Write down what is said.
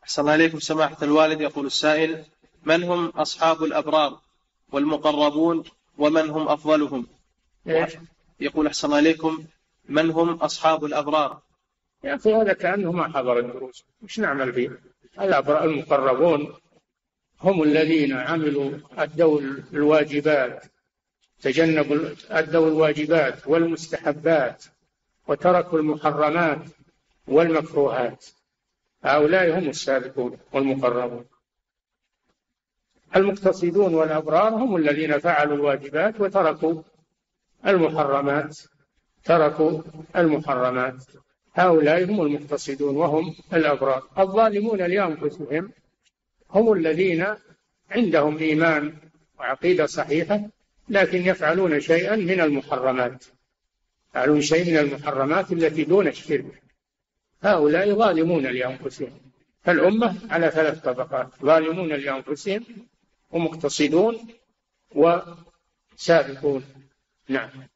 أحسن الله إليكم سماحة الوالد. يقول السائل: من هم أصحاب الأبرار والمقربون ومن هم أفضلهم؟ يقول أحسن الله إليكم: من هم أصحاب الأبرار؟ يا أخي هذا كأنه ما حضر الدروس، مش نعمل فيه؟ الأبرار المقربون هم الذين عملوا أدوا الواجبات، أدوا الواجبات والمستحبات وتركوا المحرمات والمكروهات، هؤلاء هم السابقون والمقربون. المقتصدون والأبرار هم الذين فعلوا الواجبات وتركوا المحرمات، هؤلاء هم المقتصدون وهم الأبرار. الظالمون لأنفسهم هم الذين عندهم إيمان وعقيدة صحيحة لكن يفعلون شيئا من المحرمات، يفعلون شيء من المحرمات التي دون الشرك، هؤلاء ظالمون لأنفسهم. فالأمة على 3 طبقات: ظالمون لأنفسهم ومقتصدون وسابقون. نعم.